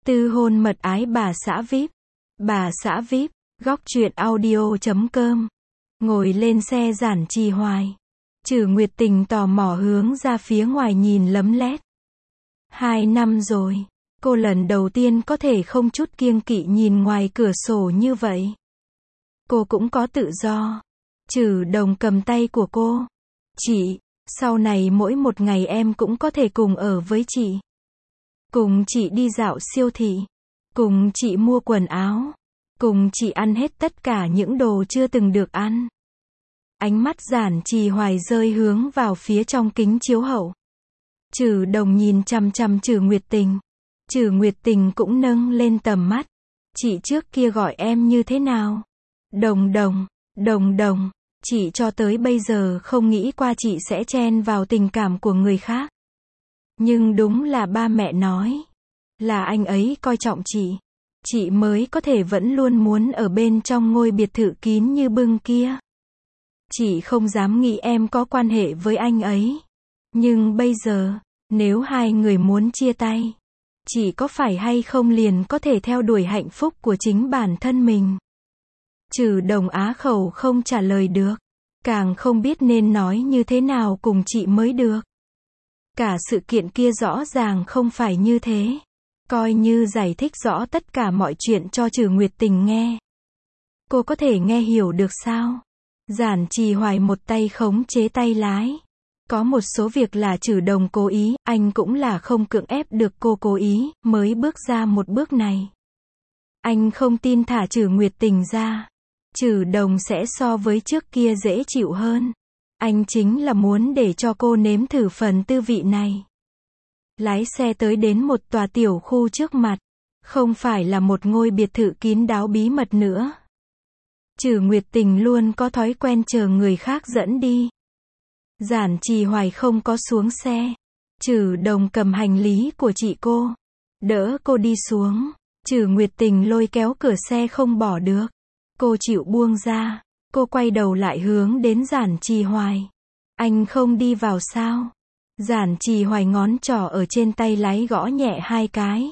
Tư hôn mật ái bà xã VIP. Bà xã VIP, góc truyện audio.com. Ngồi lên xe Giản Trì Hoài. Trử Nguyệt Tình tò mò hướng ra phía ngoài nhìn lấm lét. 2 năm rồi, cô lần đầu tiên có thể không chút kiêng kỵ nhìn ngoài cửa sổ như vậy. Cô cũng có tự do. Trử Đồng cầm tay của cô. Chị, sau này mỗi một ngày em cũng có thể cùng ở với chị. Cùng chị đi dạo siêu thị. Cùng chị mua quần áo. Cùng chị ăn hết tất cả những đồ chưa từng được ăn. Ánh mắt Giản Trì Hoài rơi hướng vào phía trong kính chiếu hậu. Trử Đồng nhìn chằm chằm Trử Nguyệt Tình. Trử Nguyệt Tình cũng nâng lên tầm mắt. Chị trước kia gọi em như thế nào? Đồng Đồng, Đồng Đồng. Chị cho tới bây giờ không nghĩ qua chị sẽ chen vào tình cảm của người khác. Nhưng đúng là ba mẹ nói. Là anh ấy coi trọng chị mới có thể vẫn luôn muốn ở bên trong ngôi biệt thự kín như bưng kia. Chị không dám nghĩ em có quan hệ với anh ấy. Nhưng bây giờ, nếu hai người muốn chia tay, chị có phải hay không liền có thể theo đuổi hạnh phúc của chính bản thân mình? Trử Đồng á khẩu không trả lời được. Càng không biết nên nói như thế nào cùng chị mới được. Cả sự kiện kia rõ ràng không phải như thế. Coi như giải thích rõ tất cả mọi chuyện cho Trử Nguyệt Tình nghe. Cô có thể nghe hiểu được sao? Giản Trì Hoài một tay khống chế tay lái. Có một số việc là Trử Đồng cố ý, anh cũng là không cưỡng ép được cô cố ý, mới bước ra một bước này. Anh không tin thả Trử Nguyệt Tình ra. Trử Đồng sẽ so với trước kia dễ chịu hơn. Anh chính là muốn để cho cô nếm thử phần tư vị này. Lái xe tới đến một tòa tiểu khu trước mặt. Không phải là một ngôi biệt thự kín đáo bí mật nữa. Trử Nguyệt Tình luôn có thói quen chờ người khác dẫn đi. Giản Trì Hoài không có xuống xe. Trử Đồng cầm hành lý của chị cô. Đỡ cô đi xuống. Trử Nguyệt Tình lôi kéo cửa xe không bỏ được. Cô chịu buông ra. Cô quay đầu lại hướng đến Giản Trì Hoài. Anh không đi vào sao? Giản Trì Hoài ngón trỏ ở trên tay lái gõ nhẹ 2 cái.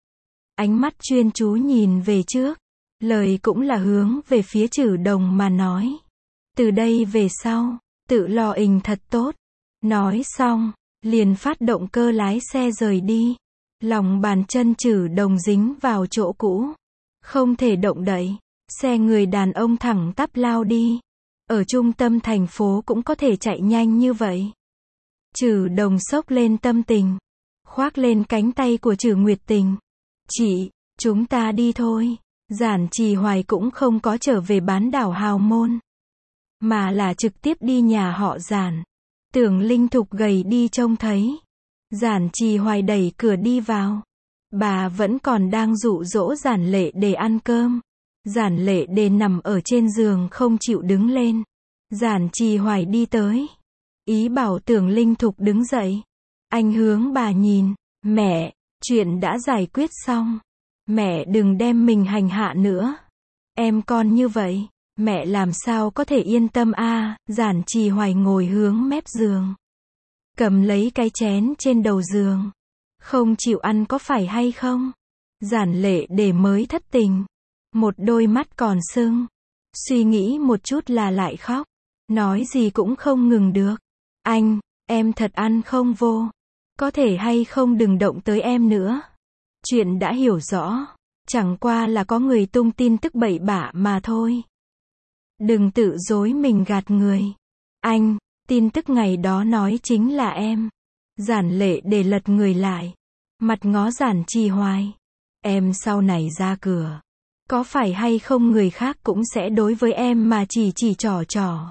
Ánh mắt chuyên chú nhìn về trước. Lời cũng là hướng về phía Trử Đồng mà nói. Từ đây về sau, tự lo ình thật tốt. Nói xong, liền phát động cơ lái xe rời đi. Lòng bàn chân Trử Đồng dính vào chỗ cũ. Không thể động đậy. Xe người đàn ông thẳng tắp lao đi. Ở trung tâm thành phố cũng có thể chạy nhanh như vậy. Trử Đồng xốc lên tâm tình. Khoác lên cánh tay của Trử Nguyệt Tình. Chị, chúng ta đi thôi. Giản Trì Hoài cũng không có trở về bán đảo Hào Môn. Mà là trực tiếp đi nhà họ Giản. Tưởng Linh Thục gầy đi trông thấy. Giản Trì Hoài đẩy cửa đi vào. Bà vẫn còn đang dụ dỗ Giản Lệ để ăn cơm. Giản Lệ để nằm ở trên giường không chịu đứng lên. Giản Trì Hoài đi tới. Ý bảo Tưởng Linh Thục đứng dậy. Anh hướng bà nhìn. Mẹ, chuyện đã giải quyết xong. Mẹ đừng đem mình hành hạ nữa. Em con như vậy, mẹ làm sao có thể yên tâm a? Giản Trì Hoài ngồi hướng mép giường. Cầm lấy cái chén trên đầu giường. Không chịu ăn có phải hay không? Giản Lệ để mới thất tình. Một đôi mắt còn sưng. Suy nghĩ một chút là lại khóc. Nói gì cũng không ngừng được. Anh, em thật ăn không vô. Có thể hay không đừng động tới em nữa. Chuyện đã hiểu rõ. Chẳng qua là có người tung tin tức bậy bạ mà thôi. Đừng tự dối mình gạt người. Anh, tin tức ngày đó nói chính là em. Giản Lệ để lật người lại. Mặt ngó Giản Trì Hoài. Em sau này ra cửa. Có phải hay không người khác cũng sẽ đối với em mà chỉ trỏ trỏ.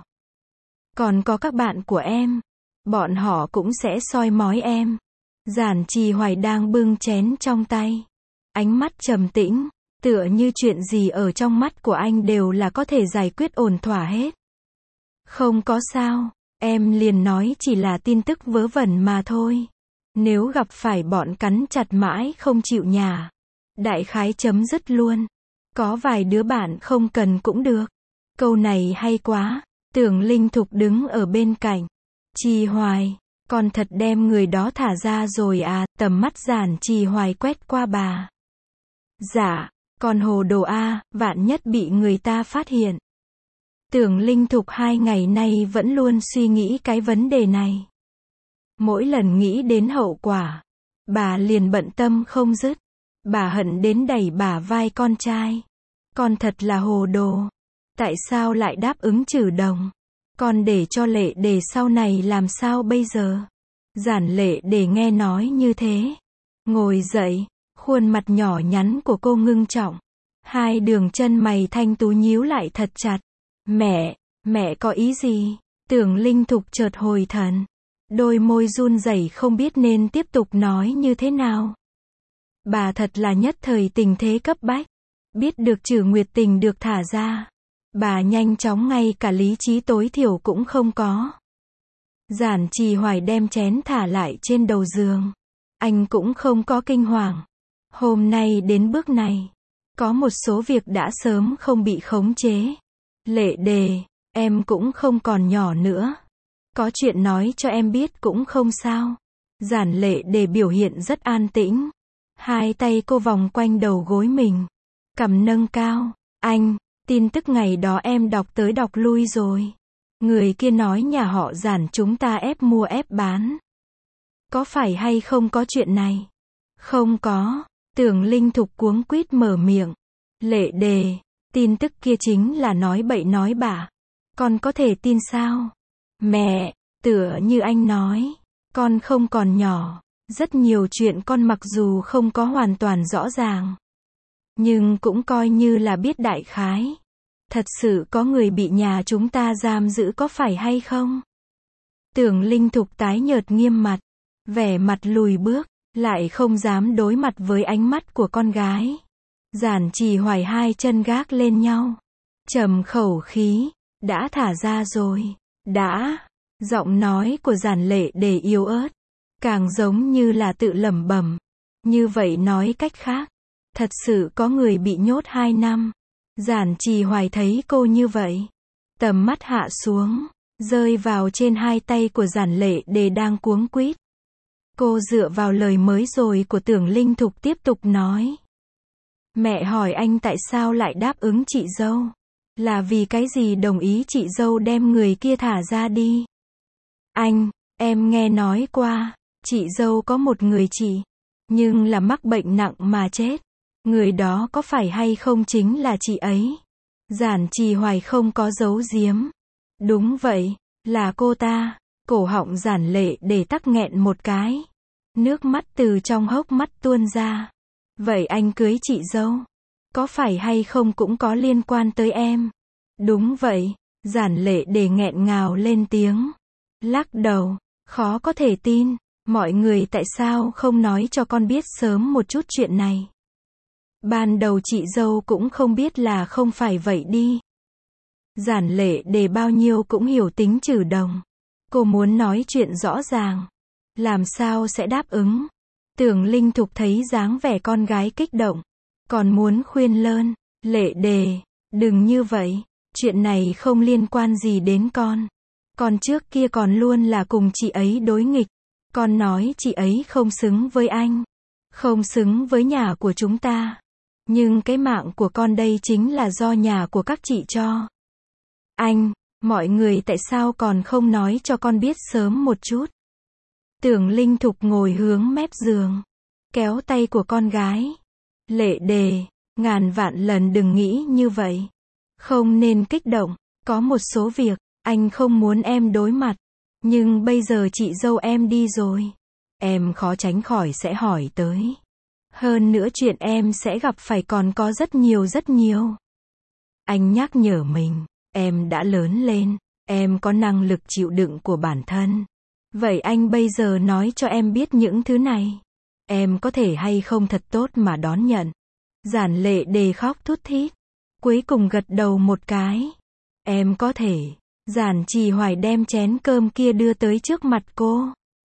Còn có các bạn của em. Bọn họ cũng sẽ soi mói em. Giản Trì Hoài đang bưng chén trong tay. Ánh mắt trầm tĩnh. Tựa như chuyện gì ở trong mắt của anh đều là có thể giải quyết ổn thỏa hết. Không có sao. Em liền nói chỉ là tin tức vớ vẩn mà thôi. Nếu gặp phải bọn cắn chặt mãi không chịu nhả. Đại khái chấm dứt luôn. Có vài đứa bạn không cần cũng được. Câu này hay quá. Tưởng Linh Thục đứng ở bên cạnh. Trì Hoài, con thật đem người đó thả ra rồi à? Tầm mắt Giản Trì Hoài quét qua bà. Dạ, con hồ đồ a, vạn nhất bị người ta phát hiện. Tưởng Linh Thục 2 ngày nay vẫn luôn suy nghĩ cái vấn đề này. Mỗi lần nghĩ đến hậu quả, bà liền bận tâm không dứt. Bà hận đến đẩy bả vai con trai. Con thật là hồ đồ. Tại sao lại đáp ứng trừ đồng? Con để cho Lệ Đề sau này làm sao bây giờ? Giản Lệ Đề nghe nói như thế, ngồi dậy, khuôn mặt nhỏ nhắn của cô ngưng trọng. Hai đường chân mày thanh tú nhíu lại thật chặt. Mẹ có ý gì? Tưởng Linh Thục chợt hồi thần. Đôi môi run rẩy không biết nên tiếp tục nói như thế nào. Bà thật là nhất thời tình thế cấp bách. Biết được Trử Nguyệt Tình được thả ra, bà nhanh chóng ngay cả lý trí tối thiểu cũng không có. Giản Trì Hoài đem chén thả lại trên đầu giường. Anh cũng không có kinh hoàng. Hôm nay đến bước này, có một số việc đã sớm không bị khống chế. Lệ Đề, em cũng không còn nhỏ nữa. Có chuyện nói cho em biết cũng không sao. Giản Lệ Đề biểu hiện rất an tĩnh. Hai tay cô vòng quanh đầu gối mình, cằm nâng cao. Anh, tin tức ngày đó em đọc tới đọc lui rồi. Người kia nói nhà họ Giản chúng ta ép mua ép bán. Có phải hay không có chuyện này? Không có. Tưởng Linh Thục cuống quýt mở miệng. Lệ Đề, tin tức kia chính là nói bậy nói bạ. Con có thể tin sao? Mẹ, tựa như anh nói, con không còn nhỏ. Rất nhiều chuyện con mặc dù không có hoàn toàn rõ ràng, nhưng cũng coi như là biết đại khái. Thật sự có người bị nhà chúng ta giam giữ có phải hay không? Tưởng Linh Thục tái nhợt nghiêm mặt, vẻ mặt lùi bước, lại không dám đối mặt với ánh mắt của con gái. Giản Trì Hoài hai chân gác lên nhau, trầm khẩu khí, đã thả ra rồi. Đã. Giọng nói của Giản Lệ Đề yếu ớt, càng giống như là tự lẩm bẩm. Như vậy nói cách khác, thật sự có người bị nhốt 2 năm. Giản Trì Hoài thấy cô như vậy, tầm mắt hạ xuống, rơi vào trên hai tay của Giản Lệ Đề đang cuống quýt. Cô dựa vào lời mới rồi của Tưởng Linh Thục tiếp tục nói. Mẹ hỏi anh tại sao lại đáp ứng chị dâu? Là vì cái gì đồng ý chị dâu đem người kia thả ra đi? Anh, em nghe nói qua, chị dâu có một người chị, nhưng là mắc bệnh nặng mà chết. Người đó có phải hay không chính là chị ấy? Giản Trì Hoài không có giấu giếm. Đúng vậy, là cô ta. Cổ họng Giản Lệ Đề tắc nghẹn một cái. Nước mắt từ trong hốc mắt tuôn ra. Vậy anh cưới chị dâu, có phải hay không cũng có liên quan tới em? Đúng vậy. Giản Lệ Đề nghẹn ngào lên tiếng. Lắc đầu, khó có thể tin. Mọi người tại sao không nói cho con biết sớm một chút chuyện này? Ban đầu chị dâu cũng không biết là không phải vậy đi. Giản Lệ Đề bao nhiêu cũng hiểu tính Trử Đồng. Cô muốn nói chuyện rõ ràng. Làm sao sẽ đáp ứng? Tưởng Linh Thục thấy dáng vẻ con gái kích động, còn muốn khuyên lơn. Lệ Đề, đừng như vậy. Chuyện này không liên quan gì đến con. Con trước kia còn luôn là cùng chị ấy đối nghịch. Con nói chị ấy không xứng với anh, không xứng với nhà của chúng ta. Nhưng cái mạng của con đây chính là do nhà của các chị cho. Anh, mọi người tại sao còn không nói cho con biết sớm một chút? Tưởng Linh Thục ngồi hướng mép giường, kéo tay của con gái. Lệ Đề, ngàn vạn lần đừng nghĩ như vậy. Không nên kích động. Có một số việc, anh không muốn em đối mặt. Nhưng bây giờ chị dâu em đi rồi. Em khó tránh khỏi sẽ hỏi tới. Hơn nữa chuyện em sẽ gặp phải còn có rất nhiều. Anh nhắc nhở mình, em đã lớn lên, em có năng lực chịu đựng của bản thân. Vậy anh bây giờ nói cho em biết những thứ này, em có thể hay không thật tốt mà đón nhận. Giản Lệ Đề khóc thút thít, cuối cùng gật đầu một cái. Em có thể. Giản Trì Hoài đem chén cơm kia đưa tới trước mặt cô.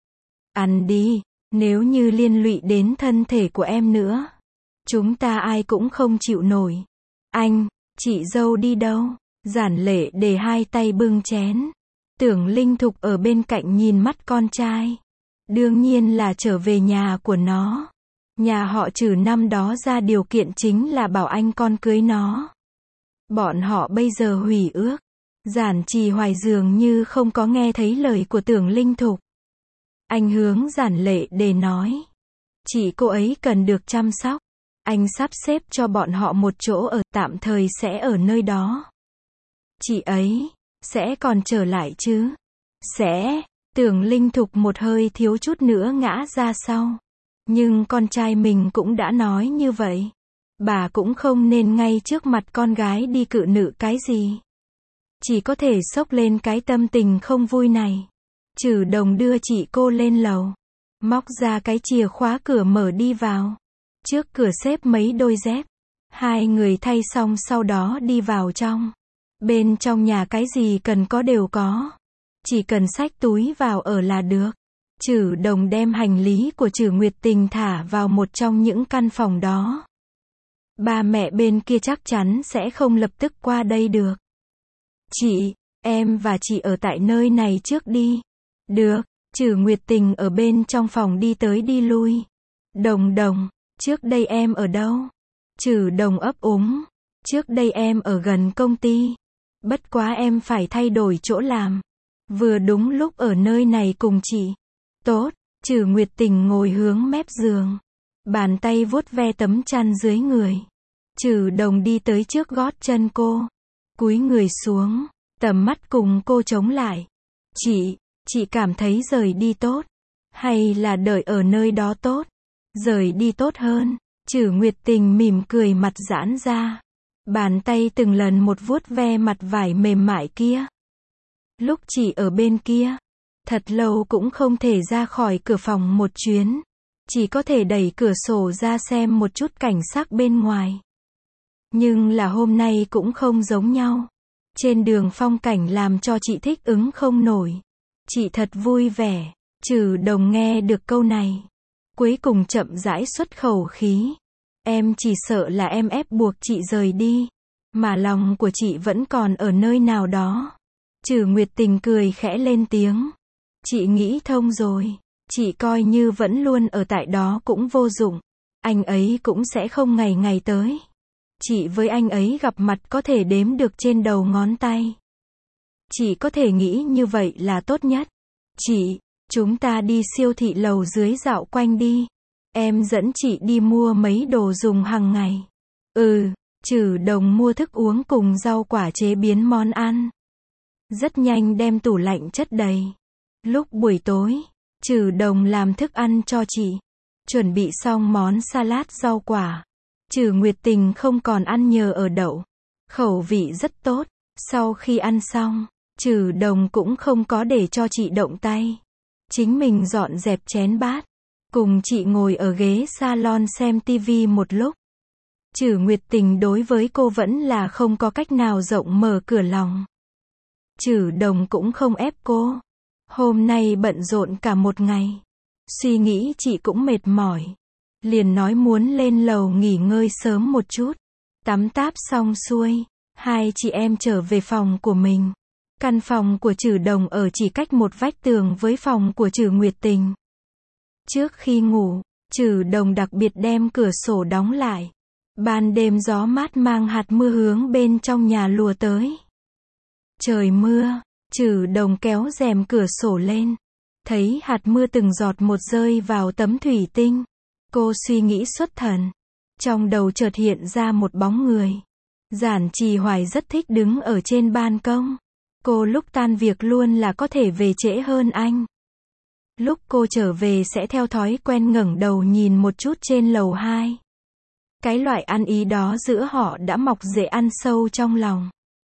Ăn đi, nếu như liên lụy đến thân thể của em nữa, chúng ta ai cũng không chịu nổi. Anh, chị dâu đi đâu? Giản Lệ Đề hai tay bưng chén. Tưởng Linh Thục ở bên cạnh nhìn mắt con trai. Đương nhiên là trở về nhà của nó. Nhà họ Trừ năm đó ra điều kiện chính là bảo anh con cưới nó. Bọn họ bây giờ hủy ước. Giản Trì Hoài dường như không có nghe thấy lời của Tưởng Linh Thục. Anh hướng Giản Lệ để nói. Chị cô ấy cần được chăm sóc. Anh sắp xếp cho bọn họ một chỗ ở, tạm thời sẽ ở nơi đó. Chị ấy sẽ còn trở lại chứ? Sẽ. Tưởng Linh Thục một hơi thiếu chút nữa ngã ra sau. Nhưng con trai mình cũng đã nói như vậy. Bà cũng không nên ngay trước mặt con gái đi cự nữ cái gì. Chỉ có thể xốc lên cái tâm tình không vui này. Trừ Đồng đưa chị cô lên lầu. Móc ra cái chìa khóa cửa mở đi vào. Trước cửa xếp mấy đôi dép. Hai người thay xong sau đó đi vào trong. Bên trong nhà cái gì cần có đều có. Chỉ cần xách túi vào ở là được. Trừ Đồng đem hành lý của Trừ Nguyệt Tình thả vào một trong những căn phòng đó. Ba mẹ bên kia chắc chắn sẽ không lập tức qua đây được. Chị, em và chị ở tại nơi này trước đi. Được. Trừ Nguyệt Tình ở bên trong phòng đi tới đi lui. Đồng, trước đây em ở đâu? Trừ Đồng ấp úng. Trước đây em ở gần công ty. Bất quá em phải thay đổi chỗ làm. Vừa đúng lúc ở nơi này cùng chị. Tốt. Trừ Nguyệt Tình ngồi hướng mép giường. Bàn tay vuốt ve tấm chăn dưới người. Trừ Đồng đi tới trước gót chân cô. Cúi người xuống. Tầm mắt cùng cô chống lại. Chị cảm thấy rời đi tốt. Hay là đợi ở nơi đó tốt? Rời đi tốt hơn. Trừ Nguyệt Tình mỉm cười mặt giãn ra. Bàn tay từng lần một vuốt ve mặt vải mềm mại kia. Lúc chị ở bên kia, thật lâu cũng không thể ra khỏi cửa phòng một chuyến. Chỉ có thể đẩy cửa sổ ra xem một chút cảnh sắc bên ngoài. Nhưng là hôm nay cũng không giống nhau. Trên đường phong cảnh làm cho chị thích ứng không nổi. Chị thật vui vẻ. Trừ Đồng nghe được câu này. Cuối cùng chậm rãi xuất khẩu khí. Em chỉ sợ là em ép buộc chị rời đi. Mà lòng của chị vẫn còn ở nơi nào đó. Trừ Nguyệt Tình cười khẽ lên tiếng. Chị nghĩ thông rồi. Chị coi như vẫn luôn ở tại đó cũng vô dụng. Anh ấy cũng sẽ không ngày ngày tới. Chị với anh ấy gặp mặt có thể đếm được trên đầu ngón tay. Chị có thể nghĩ như vậy là tốt nhất. Chị, chúng ta đi siêu thị lầu dưới dạo quanh đi. Em dẫn chị đi mua mấy đồ dùng hàng ngày. Trừ Đồng mua thức uống cùng rau quả chế biến món ăn. Rất nhanh đem tủ lạnh chất đầy. Lúc buổi tối, Trừ Đồng làm thức ăn cho chị. Chuẩn bị xong món salad rau quả. Trừ Nguyệt Tình không còn ăn nhờ ở đậu. Khẩu vị rất tốt. Sau khi ăn xong, Trừ Đồng cũng không có để cho chị động tay. Chính mình dọn dẹp chén bát. Cùng chị ngồi ở ghế salon xem tivi một lúc. Trừ Nguyệt Tình đối với cô vẫn là không có cách nào rộng mở cửa lòng. Trừ Đồng cũng không ép cô. Hôm nay bận rộn cả một ngày. Suy nghĩ chị cũng mệt mỏi. Liền nói muốn lên lầu nghỉ ngơi sớm một chút. Tắm táp xong xuôi, hai chị em trở về phòng của mình. Căn phòng của Trừ Đồng ở chỉ cách một vách tường với phòng của Trừ Nguyệt Tình. Trước khi ngủ, Trừ Đồng đặc biệt đem cửa sổ đóng lại. Ban đêm gió mát mang hạt mưa hướng bên trong nhà lùa tới. Trời mưa, Trừ Đồng kéo rèm cửa sổ lên. Thấy hạt mưa từng giọt một rơi vào tấm thủy tinh. Cô suy nghĩ xuất thần. Trong đầu chợt hiện ra một bóng người. Giản Trì Hoài rất thích đứng ở trên ban công. Cô lúc tan việc luôn là có thể về trễ hơn anh. Lúc cô trở về sẽ theo thói quen ngẩng đầu nhìn một chút trên lầu 2. Cái loại ăn ý đó giữa họ đã mọc rễ ăn sâu trong lòng.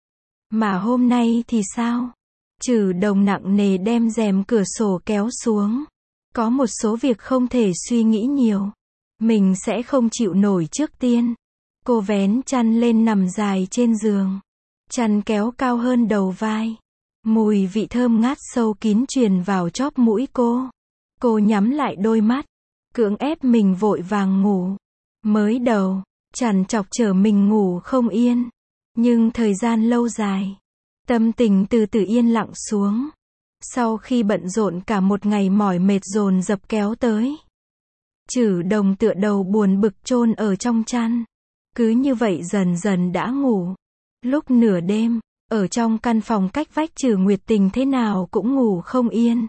Mà hôm nay thì sao? Trừ Đồng nặng nề đem rèm cửa sổ kéo xuống. Có một số việc không thể suy nghĩ nhiều. Mình sẽ không chịu nổi trước tiên. Cô vén chăn lên nằm dài trên giường. Chăn kéo cao hơn đầu vai. Mùi vị thơm ngát sâu kín truyền vào chóp mũi cô. Cô nhắm lại đôi mắt. Cưỡng ép mình vội vàng ngủ. Mới đầu, trằn trọc chở mình ngủ không yên. Nhưng thời gian lâu dài, tâm tình từ từ yên lặng xuống. Sau khi bận rộn cả một ngày mỏi mệt dồn dập kéo tới. Trử Đồng tựa đầu buồn bực chôn ở trong chăn. Cứ như vậy dần dần đã ngủ. Lúc nửa đêm, ở trong căn phòng cách vách Trử Nguyệt Tình thế nào cũng ngủ không yên.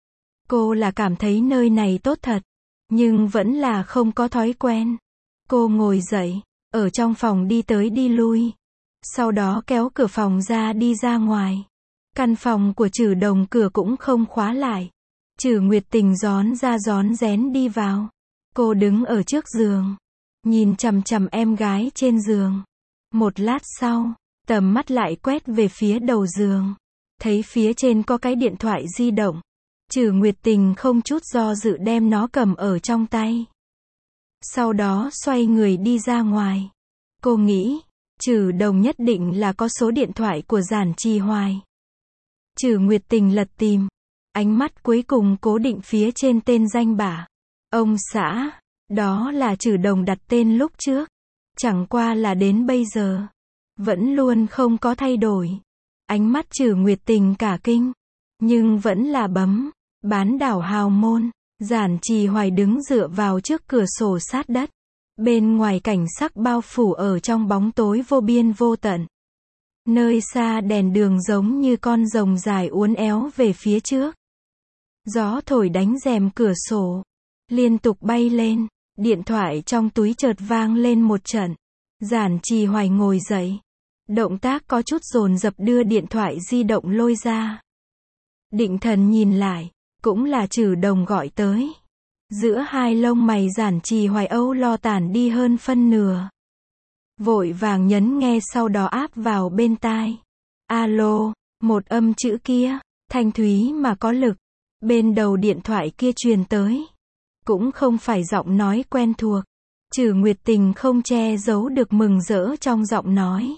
Cô là cảm thấy nơi này tốt thật, nhưng vẫn là không có thói quen. Cô ngồi dậy, ở trong phòng đi tới đi lui. Sau đó kéo cửa phòng ra đi ra ngoài. Căn phòng của Trử Đồng cửa cũng không khóa lại. Trử Nguyệt Tình rón ra rón rén đi vào. Cô đứng ở trước giường, nhìn chằm chằm em gái trên giường. Một lát sau, tầm mắt lại quét về phía đầu giường. Thấy phía trên có cái điện thoại di động. Trử Nguyệt Tình không chút do dự đem nó cầm ở trong tay. Sau đó xoay người đi ra ngoài. Cô nghĩ, Trử Đồng nhất định là có số điện thoại của Giản Trì Hoài. Trử Nguyệt Tình lật tìm. Ánh mắt cuối cùng cố định phía trên tên danh bạ. Ông xã, đó là Trử Đồng đặt tên lúc trước. Chẳng qua là đến bây giờ, vẫn luôn không có thay đổi. Ánh mắt Trử Nguyệt Tình cả kinh, nhưng vẫn là bấm. Bán đảo Hào Môn. Giản Trì Hoài đứng dựa vào trước cửa sổ sát đất. Bên ngoài cảnh sắc bao phủ ở trong bóng tối vô biên vô tận. Nơi xa đèn đường giống như con rồng dài uốn éo về phía trước. Gió thổi đánh rèm cửa sổ, liên tục bay lên. Điện thoại trong túi chợt vang lên một trận. Giản Trì Hoài ngồi dậy. Động tác có chút dồn dập đưa điện thoại di động lôi ra. Định thần nhìn lại, cũng là Trử Đồng gọi tới. Giữa hai lông mày Giản Trì Hoài âu lo tản đi hơn phân nửa. Vội vàng nhấn nghe sau đó áp vào bên tai. Alo, một âm chữ kia, thanh thúy mà có lực. Bên đầu điện thoại kia truyền tới. Cũng không phải giọng nói quen thuộc. Trử Nguyệt Tình không che giấu được mừng rỡ trong giọng nói.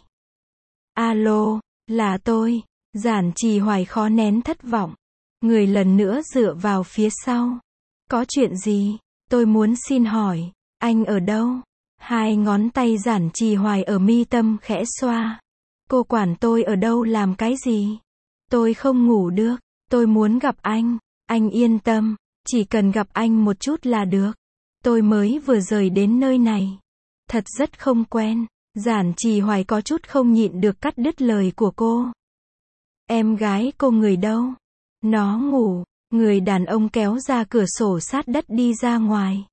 Alo, là tôi. Giản Trì Hoài khó nén thất vọng. Người lần nữa dựa vào phía sau. Có chuyện gì? Tôi muốn xin hỏi, anh ở đâu? Hai ngón tay Giản Trì Hoài ở mi tâm khẽ xoa. Cô quản tôi ở đâu làm cái gì? Tôi không ngủ được, tôi muốn gặp anh yên tâm, chỉ cần gặp anh một chút là được. Tôi mới vừa rời đến nơi này. Thật rất không quen. Giản Trì Hoài có chút không nhịn được cắt đứt lời của cô. Em gái cô người đâu? Nó ngủ. Người đàn ông kéo ra cửa sổ sát đất đi ra ngoài.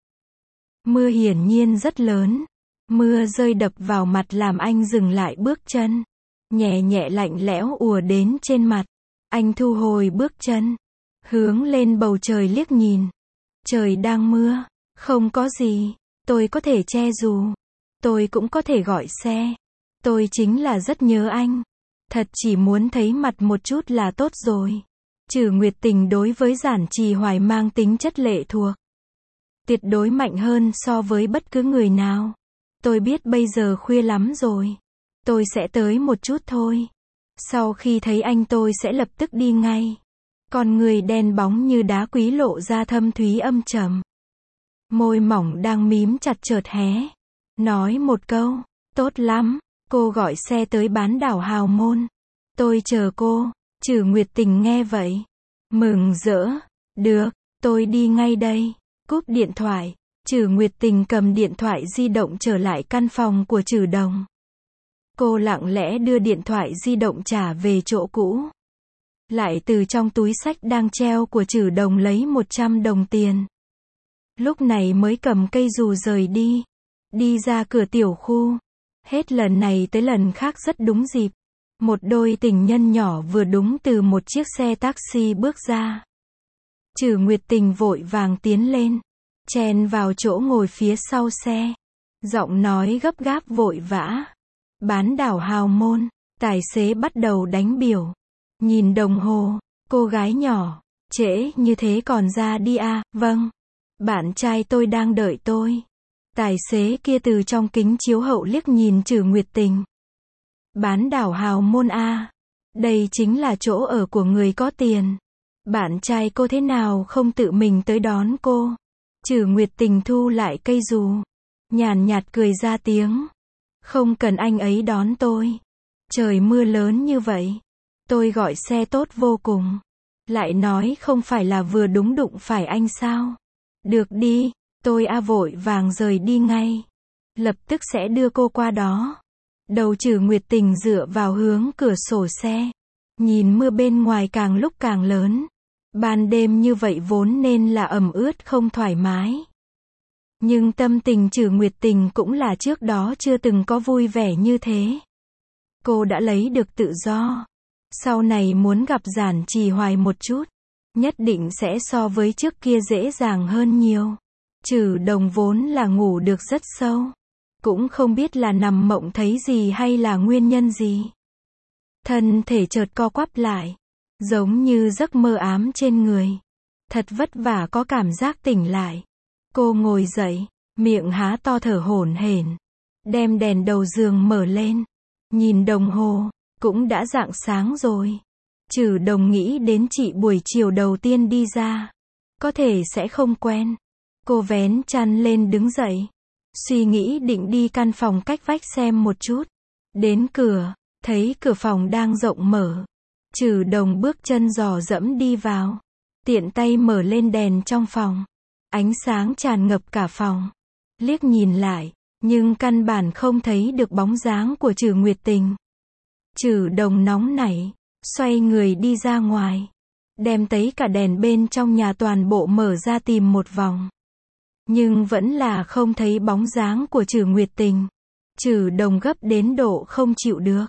Mưa hiển nhiên rất lớn. Mưa rơi đập vào mặt làm anh dừng lại bước chân. Nhẹ nhẹ lạnh lẽo ùa đến trên mặt. Anh thu hồi bước chân. Hướng lên bầu trời liếc nhìn. Trời đang mưa. Không có gì. Tôi có thể che dù. Tôi cũng có thể gọi xe. Tôi chính là rất nhớ anh. Thật chỉ muốn thấy mặt một chút là tốt rồi. Trử Nguyệt Tình đối với Giản Trì Hoài mang tính chất lệ thuộc. Tuyệt đối mạnh hơn so với bất cứ người nào. Tôi biết bây giờ khuya lắm rồi. Tôi sẽ tới một chút thôi. Sau khi thấy anh tôi sẽ lập tức đi ngay. Con người đen bóng như đá quý lộ ra thâm thúy âm trầm. Môi mỏng đang mím chặt chợt hé. Nói một câu, tốt lắm, cô gọi xe tới bán đảo Hào Môn. Tôi chờ cô. Trử Nguyệt Tình nghe vậy. Mừng rỡ. Được, tôi đi ngay đây. Cúp điện thoại. Trử Nguyệt Tình cầm điện thoại di động trở lại căn phòng của Trử Đồng. Cô lặng lẽ đưa điện thoại di động trả về chỗ cũ. Lại từ trong túi xách đang treo của Trử Đồng lấy 100 đồng tiền. Lúc này mới cầm cây dù rời đi. Đi ra cửa tiểu khu. Hết lần này tới lần khác rất đúng dịp. Một đôi tình nhân nhỏ vừa đúng từ một chiếc xe taxi bước ra. Trử Nguyệt Tình vội vàng tiến lên. Chen vào chỗ ngồi phía sau xe. Giọng nói gấp gáp vội vã. Bán đảo Hào Môn. Tài xế bắt đầu đánh biểu. Nhìn đồng hồ. Cô gái nhỏ. Trễ như thế còn ra đi à? Vâng. Bạn trai tôi đang đợi tôi. Tài xế kia từ trong kính chiếu hậu liếc nhìn Trử Nguyệt Tình. Bán đảo Hào Môn à? Đây chính là chỗ ở của người có tiền. Bạn trai cô thế nào không tự mình tới đón cô? Trử Nguyệt Tình thu lại cây dù. Nhàn nhạt cười ra tiếng. Không cần anh ấy đón tôi. Trời mưa lớn như vậy. Tôi gọi xe tốt vô cùng. Lại nói không phải là vừa đúng đụng phải anh sao? Được đi, Tôi vội vàng rời đi ngay. Lập tức sẽ đưa cô qua đó. Đầu Trử Nguyệt Tình dựa vào hướng cửa sổ xe. Nhìn mưa bên ngoài càng lúc càng lớn. Ban đêm như vậy vốn nên là ẩm ướt không thoải mái. Nhưng tâm tình Trử Nguyệt Tình cũng là trước đó chưa từng có vui vẻ như thế. Cô đã lấy được tự do. Sau này muốn gặp Giản Trì Hoài một chút, nhất định sẽ so với trước kia dễ dàng hơn nhiều. Trử Đồng vốn là ngủ được rất sâu. Cũng không biết là nằm mộng thấy gì hay là nguyên nhân gì. Thân thể chợt co quắp lại. Giống như giấc mơ ám trên người. Thật vất vả có cảm giác tỉnh lại. Cô ngồi dậy, miệng há to thở hổn hển. Đem đèn đầu giường mở lên. Nhìn đồng hồ, cũng đã rạng sáng rồi. Trử Đồng nghĩ đến chị buổi chiều đầu tiên đi ra. Có thể sẽ không quen. Cô vén chăn lên đứng dậy. Suy nghĩ định đi căn phòng cách vách xem một chút. Đến cửa, thấy cửa phòng đang rộng mở. Trử Đồng bước chân dò dẫm đi vào. Tiện tay mở lên đèn trong phòng. Ánh sáng tràn ngập cả phòng. Liếc nhìn lại, nhưng căn bản không thấy được bóng dáng của Trử Nguyệt Tình. Trử Đồng nóng nảy, xoay người đi ra ngoài. Đem tới cả đèn bên trong nhà toàn bộ mở ra tìm một vòng. Nhưng vẫn là không thấy bóng dáng của Trử Nguyệt Tình. Trử Đồng gấp đến độ không chịu được.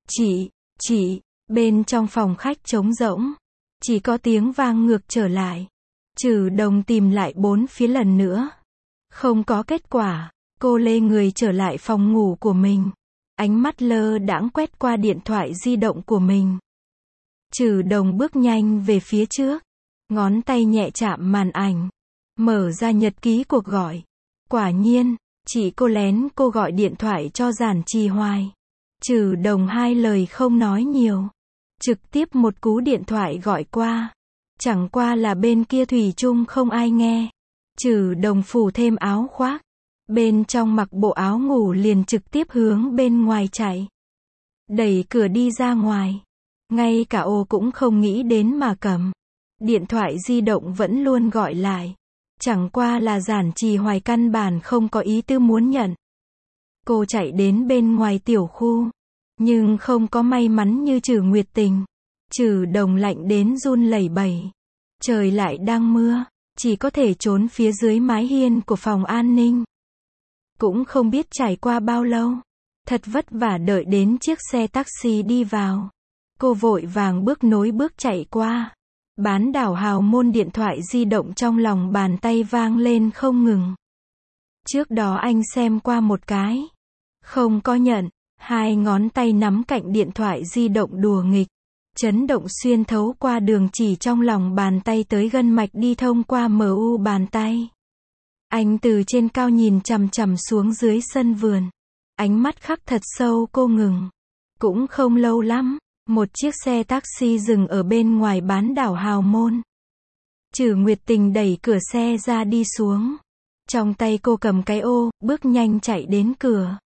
Chị, bên trong phòng khách trống rỗng. Chỉ có tiếng vang ngược trở lại. Trử Đồng tìm lại bốn phía lần nữa. Không có kết quả. Cô lê người trở lại phòng ngủ của mình. Ánh mắt lơ đãng quét qua điện thoại di động của mình. Trử Đồng bước nhanh về phía trước. Ngón tay nhẹ chạm màn ảnh. Mở ra nhật ký cuộc gọi. Quả nhiên, chị cô lén cô gọi điện thoại cho Giản Trì Hoài. Trử Đồng hai lời không nói nhiều. Trực tiếp một cú điện thoại gọi qua. Chẳng qua là bên kia thủy chung không ai nghe. Trử Đồng phủ thêm áo khoác. Bên trong mặc bộ áo ngủ liền trực tiếp hướng bên ngoài chạy. Đẩy cửa đi ra ngoài. Ngay cả ô cũng không nghĩ đến mà cầm. Điện thoại di động vẫn luôn gọi lại. Chẳng qua là Giản Trì Hoài căn bản không có ý tư muốn nhận. Cô chạy đến bên ngoài tiểu khu. Nhưng không có may mắn như Trử Nguyệt Tình. Trử Đồng lạnh đến run lẩy bẩy. Trời lại đang mưa. Chỉ có thể trốn phía dưới mái hiên của phòng an ninh. Cũng không biết trải qua bao lâu. Thật vất vả đợi đến chiếc xe taxi đi vào. Cô vội vàng bước nối bước chạy qua. Bán đảo Hào Môn điện thoại di động trong lòng bàn tay vang lên không ngừng. Trước đó anh xem qua một cái. Không có nhận. Hai ngón tay nắm cạnh điện thoại di động đùa nghịch. Chấn động xuyên thấu qua đường chỉ trong lòng bàn tay tới gân mạch đi thông qua mu bàn tay. Anh từ trên cao nhìn chằm chằm xuống dưới sân vườn. Ánh mắt khắc thật sâu cô ngừng. Cũng không lâu lắm. Một chiếc xe taxi dừng ở bên ngoài bán đảo Hào Môn. Trử Nguyệt Tình đẩy cửa xe ra đi xuống. Trong tay cô cầm cái ô, bước nhanh chạy đến cửa.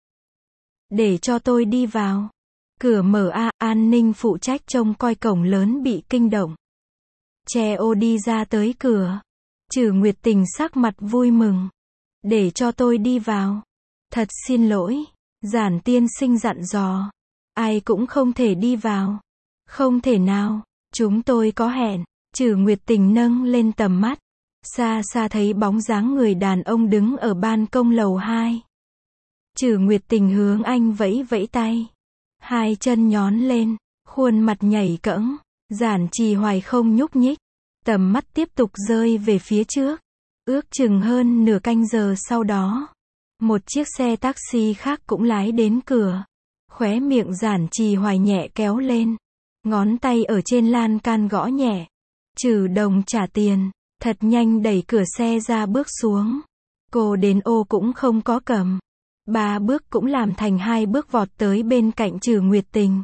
Để cho tôi đi vào. Cửa mở an ninh phụ trách trông coi cổng lớn bị kinh động. Che ô đi ra tới cửa. Trử Nguyệt Tình sắc mặt vui mừng. Để cho tôi đi vào. Thật xin lỗi. Giản tiên sinh dặn dò. Ai cũng không thể đi vào. Không thể nào. Chúng tôi có hẹn. Trử Nguyệt Tình nâng lên tầm mắt. Xa xa thấy bóng dáng người đàn ông đứng ở ban công lầu 2. Trử Nguyệt Tình hướng anh vẫy vẫy tay. Hai chân nhón lên. Khuôn mặt nhảy cẫng. Giản Trì Hoài không nhúc nhích. Tầm mắt tiếp tục rơi về phía trước. Ước chừng hơn nửa canh giờ sau đó. Một chiếc xe taxi khác cũng lái đến cửa. Khóe miệng Giản Trì Hoài nhẹ kéo lên. Ngón tay ở trên lan can gõ nhẹ. Trử Đồng trả tiền. Thật nhanh đẩy cửa xe ra bước xuống. Cô đến ô cũng không có cầm. 3 bước cũng làm thành 2 bước vọt tới bên cạnh Trử Nguyệt Tình.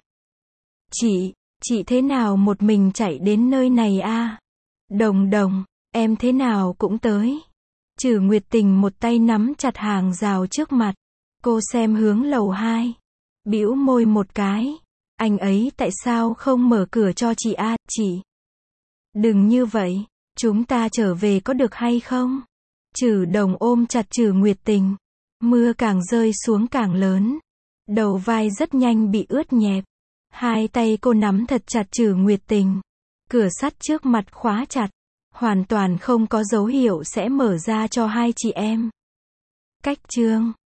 Chị thế nào một mình chạy đến nơi này a? Đồng, em thế nào cũng tới. Trử Nguyệt Tình một tay nắm chặt hàng rào trước mặt. Cô xem hướng lầu 2. Bĩu môi một cái. Anh ấy tại sao không mở cửa cho chị a? Chị. Đừng như vậy. Chúng ta trở về có được hay không? Trử Đồng ôm chặt Trử Nguyệt Tình. Mưa càng rơi xuống càng lớn. Đầu vai rất nhanh bị ướt nhẹp. Hai tay cô nắm thật chặt Trử Nguyệt Tình. Cửa sắt trước mặt khóa chặt. Hoàn toàn không có dấu hiệu sẽ mở ra cho hai chị em. Cách chương